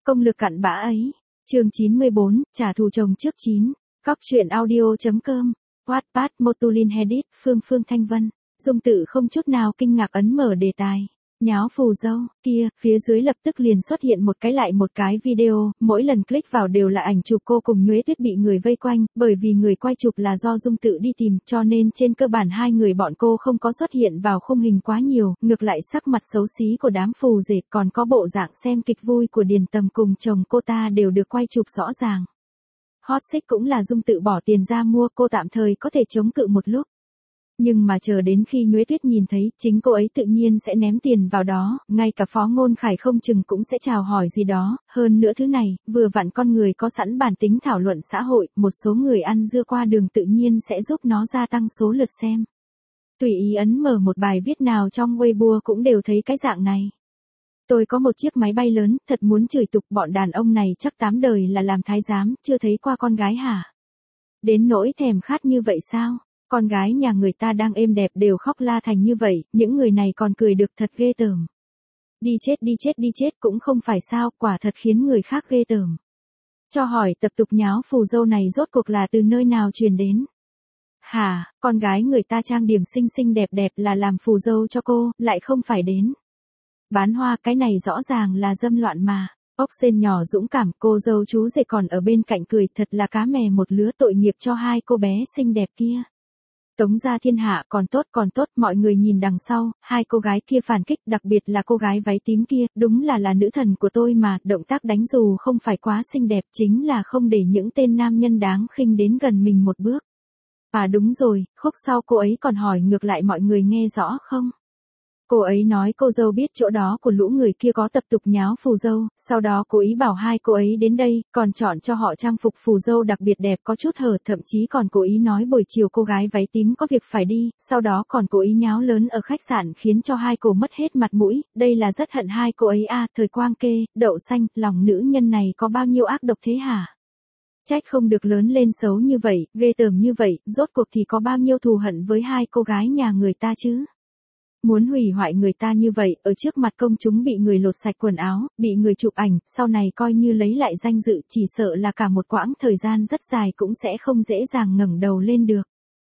Công lực cặn bã ấy. Chương 94, trả thù chồng trước 9. Cóc truyện audio.com. Wattpad Motulin Hedit, Phương Thanh Vân. Dung Tự không chút nào kinh ngạc ấn mở đề tài. Nháo phù dâu, kia, phía dưới lập tức liền xuất hiện một cái lại một cái video, mỗi lần click vào đều là ảnh chụp cô cùng Nhuế Tuyết bị người vây quanh, bởi vì người quay chụp là do Dung Tự đi tìm, cho nên trên cơ bản hai người bọn cô không có xuất hiện vào khung hình quá nhiều, ngược lại sắc mặt xấu xí của đám phù rể còn có bộ dạng xem kịch vui của Điền Tầm cùng chồng cô ta đều được quay chụp rõ ràng. Hot seat cũng là Dung Tự bỏ tiền ra mua, cô tạm thời có thể chống cự một lúc. Nhưng mà chờ đến khi Nhuế Tuyết nhìn thấy, chính cô ấy tự nhiên sẽ ném tiền vào đó, ngay cả Phó Ngôn Khải không chừng cũng sẽ chào hỏi gì đó, hơn nữa thứ này, vừa vặn con người có sẵn bản tính thảo luận xã hội, một số người ăn dưa qua đường tự nhiên sẽ giúp nó gia tăng số lượt xem. Tùy ý ấn mở một bài viết nào trong Weibo cũng đều thấy cái dạng này. Tôi có một chiếc máy bay lớn, thật muốn chửi tục bọn đàn ông này chắc 8 đời là làm thái giám, chưa thấy qua con gái hả? Đến nỗi thèm khát như vậy sao? Con gái nhà người ta đang êm đẹp đều khóc la thành như vậy, những người này còn cười được thật ghê tởm. Đi chết cũng không phải sao, quả thật khiến người khác ghê tởm. Cho hỏi tập tục nháo phù dâu này rốt cuộc là từ nơi nào truyền đến? Hả, con gái người ta trang điểm xinh xinh đẹp đẹp là làm phù dâu cho cô, lại không phải đến bán hoa, cái này rõ ràng là dâm loạn mà. Ốc sên nhỏ dũng cảm, cô dâu chú rể còn ở bên cạnh cười thật là cá mè một lứa, tội nghiệp cho hai cô bé xinh đẹp kia. Tống gia thiên hạ, còn tốt, mọi người nhìn đằng sau, hai cô gái kia phản kích, đặc biệt là cô gái váy tím kia, đúng là nữ thần của tôi mà, động tác đánh dù không phải quá xinh đẹp, chính là không để những tên nam nhân đáng khinh đến gần mình một bước. À đúng rồi, khúc sau cô ấy còn hỏi ngược lại mọi người nghe rõ không? Cô ấy nói cô dâu biết chỗ đó của lũ người kia có tập tục nháo phù dâu, sau đó cố ý bảo hai cô ấy đến đây, còn chọn cho họ trang phục phù dâu đặc biệt đẹp có chút hở, thậm chí còn cố ý nói buổi chiều cô gái váy tím có việc phải đi, sau đó còn cố ý nháo lớn ở khách sạn khiến cho hai cô mất hết mặt mũi, đây là rất hận hai cô ấy à, thời quang kê, đậu xanh, lòng nữ nhân này có bao nhiêu ác độc thế hả? Trách không được lớn lên xấu như vậy, ghê tởm như vậy, rốt cuộc thì có bao nhiêu thù hận với hai cô gái nhà người ta chứ? Muốn hủy hoại người ta như vậy, ở trước mặt công chúng bị người lột sạch quần áo, bị người chụp ảnh, sau này coi như lấy lại danh dự, chỉ sợ là cả một quãng thời gian rất dài cũng sẽ không dễ dàng ngẩng đầu lên được.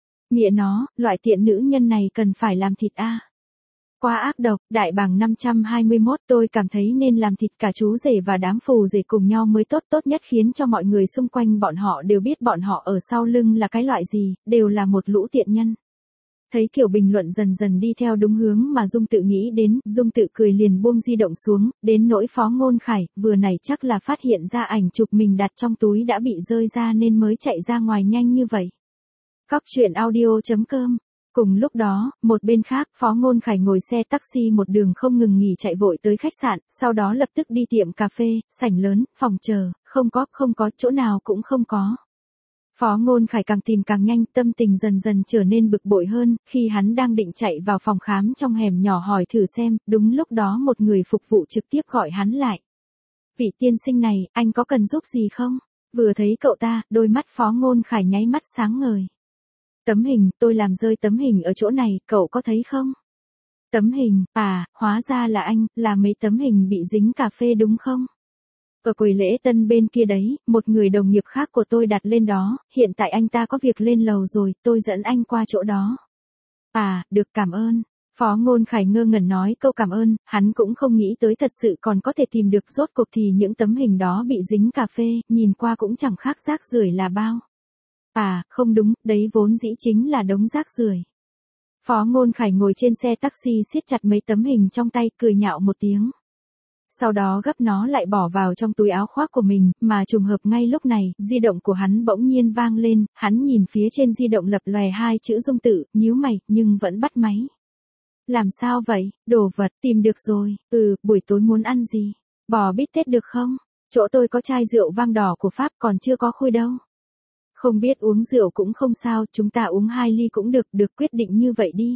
Mẹ nó, loại tiện nữ nhân này cần phải làm thịt a. Quá ác độc, đại bàng 521, tôi cảm thấy nên làm thịt cả chú rể và đám phù rể cùng nhau mới tốt nhất khiến cho mọi người xung quanh bọn họ đều biết bọn họ ở sau lưng là cái loại gì, đều là một lũ tiện nhân. Thấy kiểu bình luận dần dần đi theo đúng hướng mà Dung Tự nghĩ đến, Dung Tự cười liền buông di động xuống, đến nỗi Phó Ngôn Khải, vừa nãy chắc là phát hiện ra ảnh chụp mình đặt trong túi đã bị rơi ra nên mới chạy ra ngoài nhanh như vậy. Cóc truyện audio.com. Cùng lúc đó, một bên khác, Phó Ngôn Khải ngồi xe taxi một đường không ngừng nghỉ chạy vội tới khách sạn, sau đó lập tức đi tiệm cà phê, sảnh lớn, phòng chờ, không có, chỗ nào cũng không có. Phó Ngôn Khải càng tìm càng nhanh, tâm tình dần dần trở nên bực bội hơn, khi hắn đang định chạy vào phòng khám trong hẻm nhỏ hỏi thử xem, đúng lúc đó một người phục vụ trực tiếp gọi hắn lại. Vị tiên sinh này, anh có cần giúp gì không? Vừa thấy cậu ta, đôi mắt Phó Ngôn Khải nháy mắt sáng ngời. Tấm hình, tôi làm rơi tấm hình ở chỗ này, cậu có thấy không? Tấm hình, à, hóa ra là anh, là mấy tấm hình bị dính cà phê đúng không? Ở quầy lễ tân bên kia đấy, một người đồng nghiệp khác của tôi đặt lên đó, hiện tại anh ta có việc lên lầu rồi, tôi dẫn anh qua chỗ đó. À, được, cảm ơn. Phó Ngôn Khải ngơ ngẩn nói câu cảm ơn, hắn cũng không nghĩ tới thật sự còn có thể tìm được, rốt cuộc thì những tấm hình đó bị dính cà phê, nhìn qua cũng chẳng khác rác rưởi là bao. À, không đúng, đấy vốn dĩ chính là đống rác rưởi. Phó Ngôn Khải ngồi trên xe taxi siết chặt mấy tấm hình trong tay, cười nhạo một tiếng. Sau đó gấp nó lại bỏ vào trong túi áo khoác của mình, mà trùng hợp ngay lúc này, di động của hắn bỗng nhiên vang lên, hắn nhìn phía trên di động lập lòe hai chữ Dung Tự, nhíu mày, nhưng vẫn bắt máy. Làm sao vậy, đồ vật, tìm được rồi, buổi tối muốn ăn gì? Bò bít tết được không? Chỗ tôi có chai rượu vang đỏ của Pháp còn chưa có khui đâu. Không biết uống rượu cũng không sao, chúng ta uống 2 ly cũng được quyết định như vậy đi.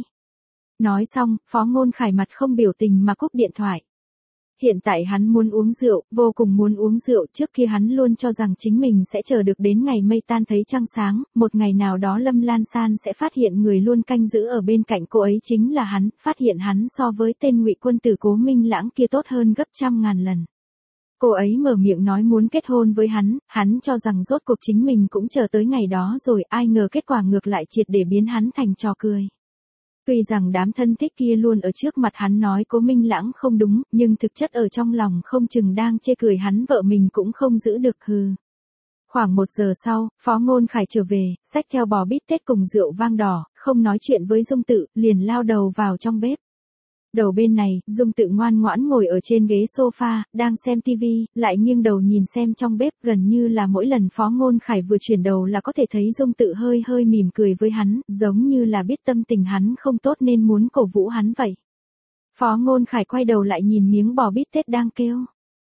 Nói xong, Phó Ngôn Khải mặt không biểu tình mà cúp điện thoại. Hiện tại hắn muốn uống rượu, vô cùng muốn uống rượu, trước kia hắn luôn cho rằng chính mình sẽ chờ được đến ngày mây tan thấy trăng sáng, một ngày nào đó Lâm Lan San sẽ phát hiện người luôn canh giữ ở bên cạnh cô ấy chính là hắn, phát hiện hắn so với tên Ngụy Quân Tử Cố Minh Lãng kia tốt hơn gấp trăm ngàn lần. Cô ấy mở miệng nói muốn kết hôn với hắn cho rằng rốt cuộc chính mình cũng chờ tới ngày đó rồi, ai ngờ kết quả ngược lại triệt để biến hắn thành trò cười. Tuy rằng đám thân thích kia luôn ở trước mặt hắn nói Cố Minh Lãng không đúng, nhưng thực chất ở trong lòng không chừng đang chê cười hắn, vợ mình cũng không giữ được hừ. Khoảng 1 giờ sau, Phó Ngôn Khải trở về, xách theo bò bít tết cùng rượu vang đỏ, không nói chuyện với Dung Tự, liền lao đầu vào trong bếp. Đầu bên này, Dung Tự ngoan ngoãn ngồi ở trên ghế sofa, đang xem tivi, lại nghiêng đầu nhìn xem trong bếp, gần như là mỗi lần Phó Ngôn Khải vừa chuyển đầu là có thể thấy Dung Tự hơi hơi mỉm cười với hắn, giống như là biết tâm tình hắn không tốt nên muốn cổ vũ hắn vậy. Phó Ngôn Khải quay đầu lại nhìn miếng bò bít tết đang kêu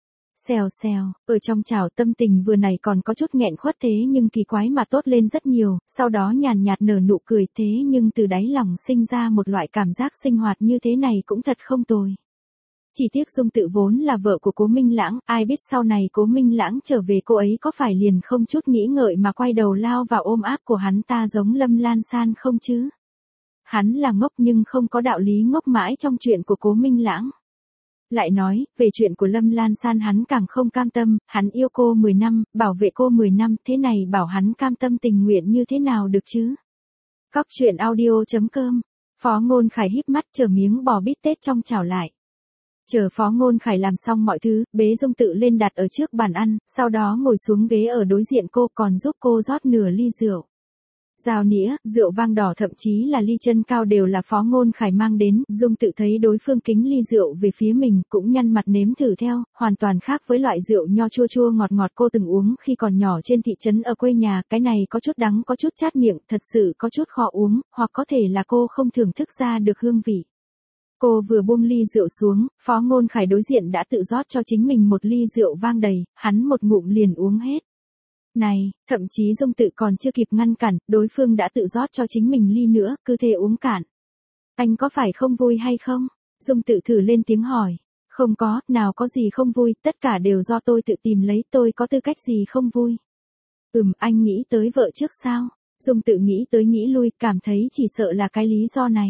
xèo xèo, ở trong chảo, tâm tình vừa này còn có chút nghẹn khuất, thế nhưng kỳ quái mà tốt lên rất nhiều, sau đó nhàn nhạt nở nụ cười, thế nhưng từ đáy lòng sinh ra một loại cảm giác sinh hoạt như thế này cũng thật không tồi. Chỉ tiếc Dung Tự vốn là vợ của Cố Minh Lãng, ai biết sau này Cố Minh Lãng trở về cô ấy có phải liền không chút nghĩ ngợi mà quay đầu lao vào ôm áp của hắn ta giống Lâm Lan San không chứ? Hắn là ngốc nhưng không có đạo lý ngốc mãi trong chuyện của Cố Minh Lãng. Lại nói, về chuyện của Lâm Lan San hắn càng không cam tâm, hắn yêu cô 10 năm, bảo vệ cô 10 năm, thế này bảo hắn cam tâm tình nguyện như thế nào được chứ? Cóc truyện audio.com. Phó Ngôn Khải híp mắt chờ miếng bò bít tết trong chảo lại. Chờ Phó Ngôn Khải làm xong mọi thứ, bế Dung Tự lên đặt ở trước bàn ăn, sau đó ngồi xuống ghế ở đối diện cô, còn giúp cô rót nửa ly rượu. Dao nĩa, rượu vang đỏ, thậm chí là ly chân cao đều là Phó Ngôn Khải mang đến, Dung Tự thấy đối phương kính ly rượu về phía mình, cũng nhăn mặt nếm thử theo, hoàn toàn khác với loại rượu nho chua chua ngọt ngọt cô từng uống khi còn nhỏ trên thị trấn ở quê nhà, cái này có chút đắng có chút chát miệng, thật sự có chút khó uống, hoặc có thể là cô không thưởng thức ra được hương vị. Cô vừa buông ly rượu xuống, Phó Ngôn Khải đối diện đã tự rót cho chính mình một ly rượu vang đầy, hắn một ngụm liền uống hết. Này, thậm chí Dung Tự còn chưa kịp ngăn cản, đối phương đã tự rót cho chính mình ly nữa, cứ thế uống cạn. Anh có phải không vui hay không? Dung Tự thử lên tiếng hỏi. Không có, nào có gì không vui, tất cả đều do tôi tự tìm lấy, tôi có tư cách gì không vui. Anh nghĩ tới vợ trước sao? Dung Tự nghĩ tới nghĩ lui, cảm thấy chỉ sợ là cái lý do này.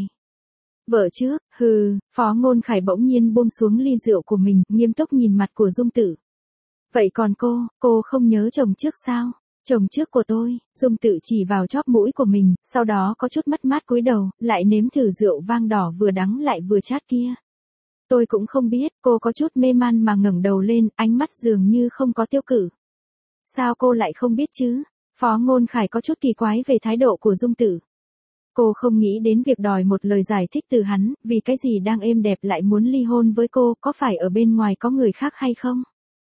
Vợ trước, Phó Ngôn Khải bỗng nhiên buông xuống ly rượu của mình, nghiêm túc nhìn mặt của Dung Tự. Vậy còn cô không nhớ chồng trước sao? Chồng trước của tôi, Dung Tự chỉ vào chóp mũi của mình, sau đó có chút mất mát cúi đầu, lại nếm thử rượu vang đỏ vừa đắng lại vừa chát kia. Tôi cũng không biết, cô có chút mê man mà ngẩng đầu lên, ánh mắt dường như không có tiêu cự. Sao cô lại không biết chứ? Phó Ngôn Khải có chút kỳ quái về thái độ của Dung Tự. Cô không nghĩ đến việc đòi một lời giải thích từ hắn, vì cái gì đang êm đẹp lại muốn ly hôn với cô, có phải ở bên ngoài có người khác hay không?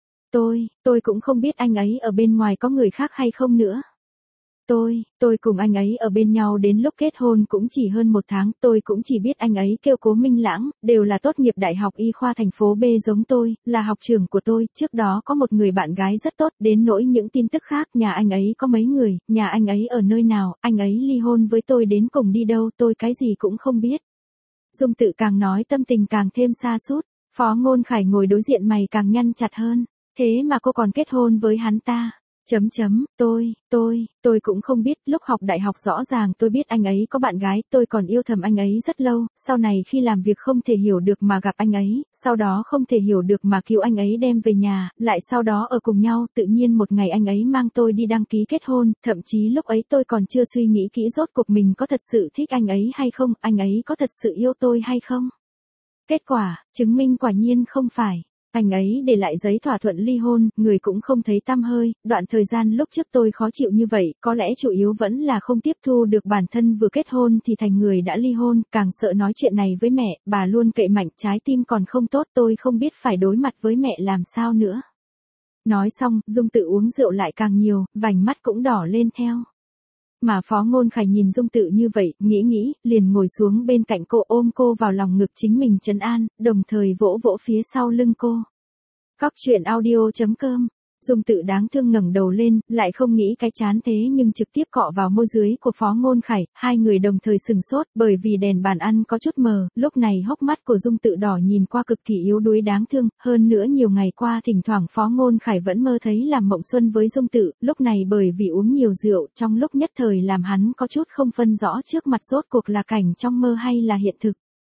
Tôi cũng không biết anh ấy ở bên ngoài có người khác hay không nữa. Tôi cùng anh ấy ở bên nhau đến lúc kết hôn cũng chỉ hơn 1 tháng, tôi cũng chỉ biết anh ấy kêu Cố Minh Lãng, đều là tốt nghiệp đại học y khoa thành phố B giống tôi, là học trưởng của tôi, trước đó có một người bạn gái rất tốt, đến nỗi những tin tức khác, nhà anh ấy có mấy người, nhà anh ấy ở nơi nào, anh ấy ly hôn với tôi đến cùng đi đâu, tôi cái gì cũng không biết. Dung Tự càng nói tâm tình càng thêm sa sút, Phó Ngôn Khải ngồi đối diện mày càng nhăn chặt hơn. Thế mà cô còn kết hôn với hắn ta. Tôi cũng không biết, lúc học đại học rõ ràng tôi biết anh ấy có bạn gái, tôi còn yêu thầm anh ấy rất lâu, sau này khi làm việc không thể hiểu được mà gặp anh ấy, sau đó không thể hiểu được mà cứu anh ấy đem về nhà, lại sau đó ở cùng nhau, tự nhiên một ngày anh ấy mang tôi đi đăng ký kết hôn, thậm chí lúc ấy tôi còn chưa suy nghĩ kỹ rốt cuộc mình có thật sự thích anh ấy hay không, anh ấy có thật sự yêu tôi hay không. Kết quả, chứng minh quả nhiên không phải. Anh ấy để lại giấy thỏa thuận ly hôn, người cũng không thấy tăm hơi, đoạn thời gian lúc trước tôi khó chịu như vậy, có lẽ chủ yếu vẫn là không tiếp thu được bản thân vừa kết hôn thì thành người đã ly hôn, càng sợ nói chuyện này với mẹ, bà luôn cậy mạnh, trái tim còn không tốt, tôi không biết phải đối mặt với mẹ làm sao nữa. Nói xong, Dung Tự uống rượu lại càng nhiều, vành mắt cũng đỏ lên theo. Mà Phó Ngôn Khải nhìn Dung Tự như vậy, nghĩ, liền ngồi xuống bên cạnh cô ôm cô vào lòng ngực chính mình trấn an, đồng thời vỗ vỗ phía sau lưng cô. Cóc truyện audio.com. Dung Tự đáng thương ngẩng đầu lên, lại không nghĩ cái chán thế nhưng trực tiếp cọ vào môi dưới của Phó Ngôn Khải, hai người đồng thời sừng sốt, bởi vì đèn bàn ăn có chút mờ, lúc này hốc mắt của Dung Tự đỏ nhìn qua cực kỳ yếu đuối đáng thương, hơn nữa nhiều ngày qua thỉnh thoảng Phó Ngôn Khải vẫn mơ thấy làm mộng xuân với Dung Tự, lúc này bởi vì uống nhiều rượu, trong lúc nhất thời làm hắn có chút không phân rõ trước mặt rốt cuộc là cảnh trong mơ hay là hiện thực.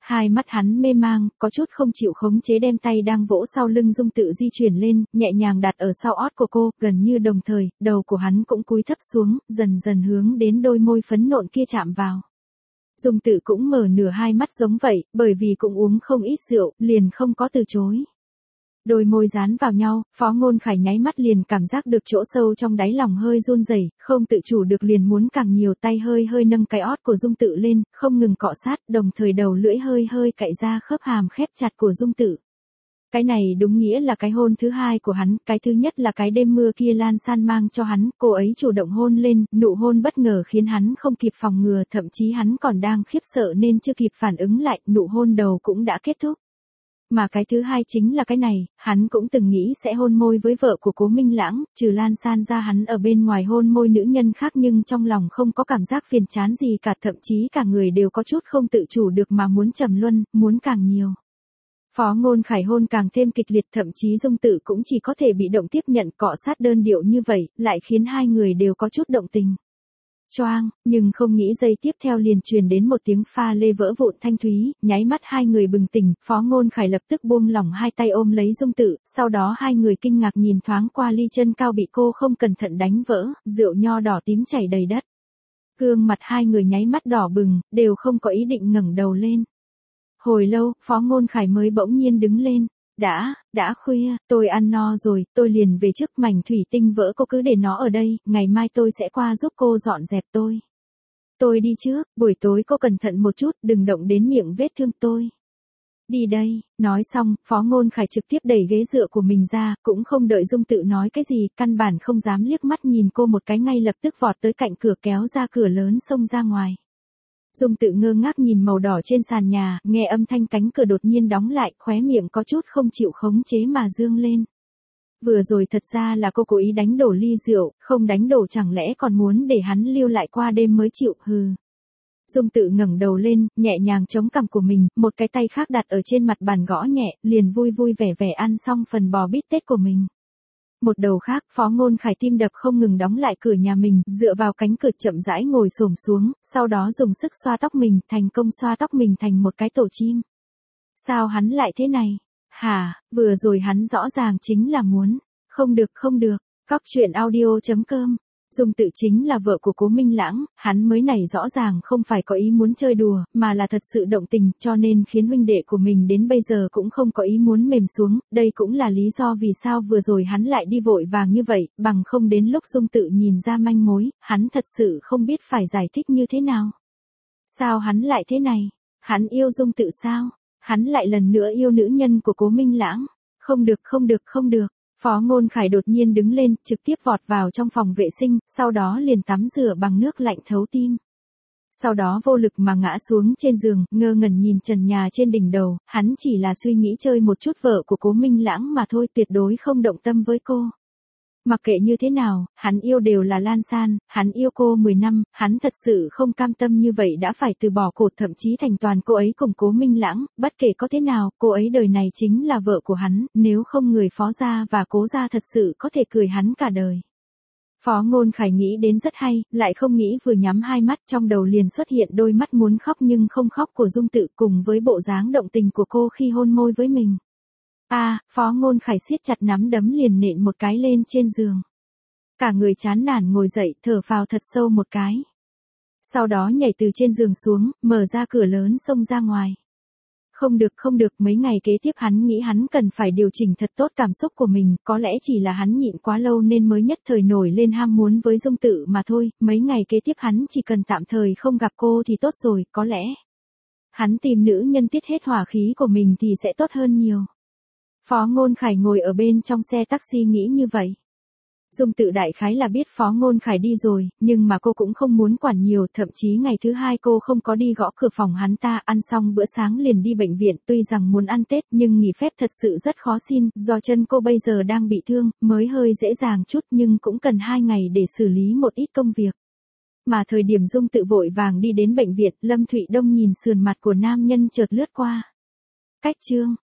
Hai mắt hắn mê mang, có chút không chịu khống chế đem tay đang vỗ sau lưng Dung Tự di chuyển lên, nhẹ nhàng đặt ở sau ót của cô, gần như đồng thời, đầu của hắn cũng cúi thấp xuống, dần dần hướng đến đôi môi phấn nộn kia chạm vào. Dung Tự cũng mở nửa hai mắt giống vậy, bởi vì cũng uống không ít rượu, liền không có từ chối. Đôi môi dán vào nhau, Phó Ngôn Khải nháy mắt liền cảm giác được chỗ sâu trong đáy lòng hơi run rẩy, không tự chủ được liền muốn càng nhiều, tay hơi hơi nâng cái ót của Dung Tự lên, không ngừng cọ sát, đồng thời đầu lưỡi hơi hơi cạy ra khớp hàm khép chặt của Dung Tự. Cái này đúng nghĩa là cái hôn thứ hai của hắn, cái thứ nhất là cái đêm mưa kia Lan San mang cho hắn, cô ấy chủ động hôn lên, nụ hôn bất ngờ khiến hắn không kịp phòng ngừa, thậm chí hắn còn đang khiếp sợ nên chưa kịp phản ứng lại, nụ hôn đầu cũng đã kết thúc. Mà cái thứ hai chính là cái này, hắn cũng từng nghĩ sẽ hôn môi với vợ của Cố Minh Lãng, trừ Lan San ra hắn ở bên ngoài hôn môi nữ nhân khác nhưng trong lòng không có cảm giác phiền chán gì cả, thậm chí cả người đều có chút không tự chủ được mà muốn trầm luân, muốn càng nhiều. Phó Ngôn Khải hôn càng thêm kịch liệt, thậm chí Dung Tự cũng chỉ có thể bị động tiếp nhận cọ sát đơn điệu như vậy, lại khiến hai người đều có chút động tình. Choang, nhưng không nghĩ giây tiếp theo liền truyền đến một tiếng pha lê vỡ vụn thanh thúy, nháy mắt hai người bừng tỉnh, Phó Ngôn Khải lập tức buông lỏng hai tay ôm lấy Dung Tự, sau đó hai người kinh ngạc nhìn thoáng qua ly chân cao bị cô không cẩn thận đánh vỡ, rượu nho đỏ tím chảy đầy đất. Gương mặt hai người nháy mắt đỏ bừng, đều không có ý định ngẩng đầu lên. Hồi lâu, Phó Ngôn Khải mới bỗng nhiên đứng lên. Đã khuya, tôi ăn no rồi, tôi liền về trước, mảnh thủy tinh vỡ cô cứ để nó ở đây, ngày mai tôi sẽ qua giúp cô dọn dẹp tôi. Tôi đi trước, buổi tối cô cẩn thận một chút, đừng động đến miệng vết thương tôi. Đi đây, nói xong, Phó Ngôn Khải trực tiếp đẩy ghế dựa của mình ra, cũng không đợi Dung Tự nói cái gì, căn bản không dám liếc mắt nhìn cô một cái, ngay lập tức vọt tới cạnh cửa kéo ra cửa lớn xông ra ngoài. Dung Tự ngơ ngác nhìn màu đỏ trên sàn nhà, nghe âm thanh cánh cửa đột nhiên đóng lại, khóe miệng có chút không chịu khống chế mà dương lên. Vừa rồi thật ra là cô cố ý đánh đổ ly rượu, không đánh đổ chẳng lẽ còn muốn để hắn lưu lại qua đêm mới chịu, hừ. Dung Tự ngẩng đầu lên, nhẹ nhàng chống cằm của mình, một cái tay khác đặt ở trên mặt bàn gõ nhẹ, liền vui vui vẻ vẻ ăn xong phần bò bít tết của mình. Một đầu khác, Phó Ngôn Khải tim đập không ngừng đóng lại cửa nhà mình, dựa vào cánh cửa chậm rãi ngồi xổm xuống, sau đó dùng sức xoa tóc mình, thành công xoa tóc mình thành một cái tổ chim. Sao hắn lại thế này? Hả, vừa rồi hắn rõ ràng chính là muốn. Không được. Cóc truyện audio.com. Dung Tự chính là vợ của Cố Minh Lãng, hắn mới này rõ ràng không phải có ý muốn chơi đùa, mà là thật sự động tình, cho nên khiến huynh đệ của mình đến bây giờ cũng không có ý muốn mềm xuống, đây cũng là lý do vì sao vừa rồi hắn lại đi vội vàng như vậy, bằng không đến lúc Dung Tự nhìn ra manh mối, hắn thật sự không biết phải giải thích như thế nào. Sao hắn lại thế này? Hắn yêu Dung Tự sao? Hắn lại lần nữa yêu nữ nhân của Cố Minh Lãng? Không được. Phó Ngôn Khải đột nhiên đứng lên, trực tiếp vọt vào trong phòng vệ sinh, sau đó liền tắm rửa bằng nước lạnh thấu tim. Sau đó vô lực mà ngã xuống trên giường, ngơ ngẩn nhìn trần nhà trên đỉnh đầu, hắn chỉ là suy nghĩ chơi một chút vợ của Cố Minh Lãng mà thôi, tuyệt đối không động tâm với cô. Mặc kệ như thế nào, hắn yêu đều là Lan San, hắn yêu cô 10 năm, hắn thật sự không cam tâm như vậy đã phải từ bỏ cột, thậm chí thành toàn cô ấy cùng Cố Minh Lãng, bất kể có thế nào, cô ấy đời này chính là vợ của hắn, nếu không người Phó gia và Cố gia thật sự có thể cười hắn cả đời. Phó Ngôn Khải nghĩ đến rất hay, lại không nghĩ vừa nhắm hai mắt trong đầu liền xuất hiện đôi mắt muốn khóc nhưng không khóc của Dung Tự cùng với bộ dáng động tình của cô khi hôn môi với mình. Phó Ngôn Khải siết chặt nắm đấm liền nện một cái lên trên giường. Cả người chán nản ngồi dậy, thở phào thật sâu một cái. Sau đó nhảy từ trên giường xuống, mở ra cửa lớn xông ra ngoài. Không được, mấy ngày kế tiếp hắn nghĩ hắn cần phải điều chỉnh thật tốt cảm xúc của mình, có lẽ chỉ là hắn nhịn quá lâu nên mới nhất thời nổi lên ham muốn với Dung Tự mà thôi, mấy ngày kế tiếp hắn chỉ cần tạm thời không gặp cô thì tốt rồi, có lẽ. Hắn tìm nữ nhân tiết hết hỏa khí của mình thì sẽ tốt hơn nhiều. Phó Ngôn Khải ngồi ở bên trong xe taxi nghĩ như vậy. Dung Tự đại khái là biết Phó Ngôn Khải đi rồi, nhưng mà cô cũng không muốn quản nhiều, thậm chí ngày thứ hai cô không có đi gõ cửa phòng hắn ta, ăn xong bữa sáng liền đi bệnh viện, tuy rằng muốn ăn Tết nhưng nghỉ phép thật sự rất khó xin, do chân cô bây giờ đang bị thương, mới hơi dễ dàng chút nhưng cũng cần 2 ngày để xử lý một ít công việc. Mà thời điểm Dung Tự vội vàng đi đến bệnh viện, Lâm Thụy Đông nhìn sườn mặt của nam nhân chợt lướt qua. Cách chương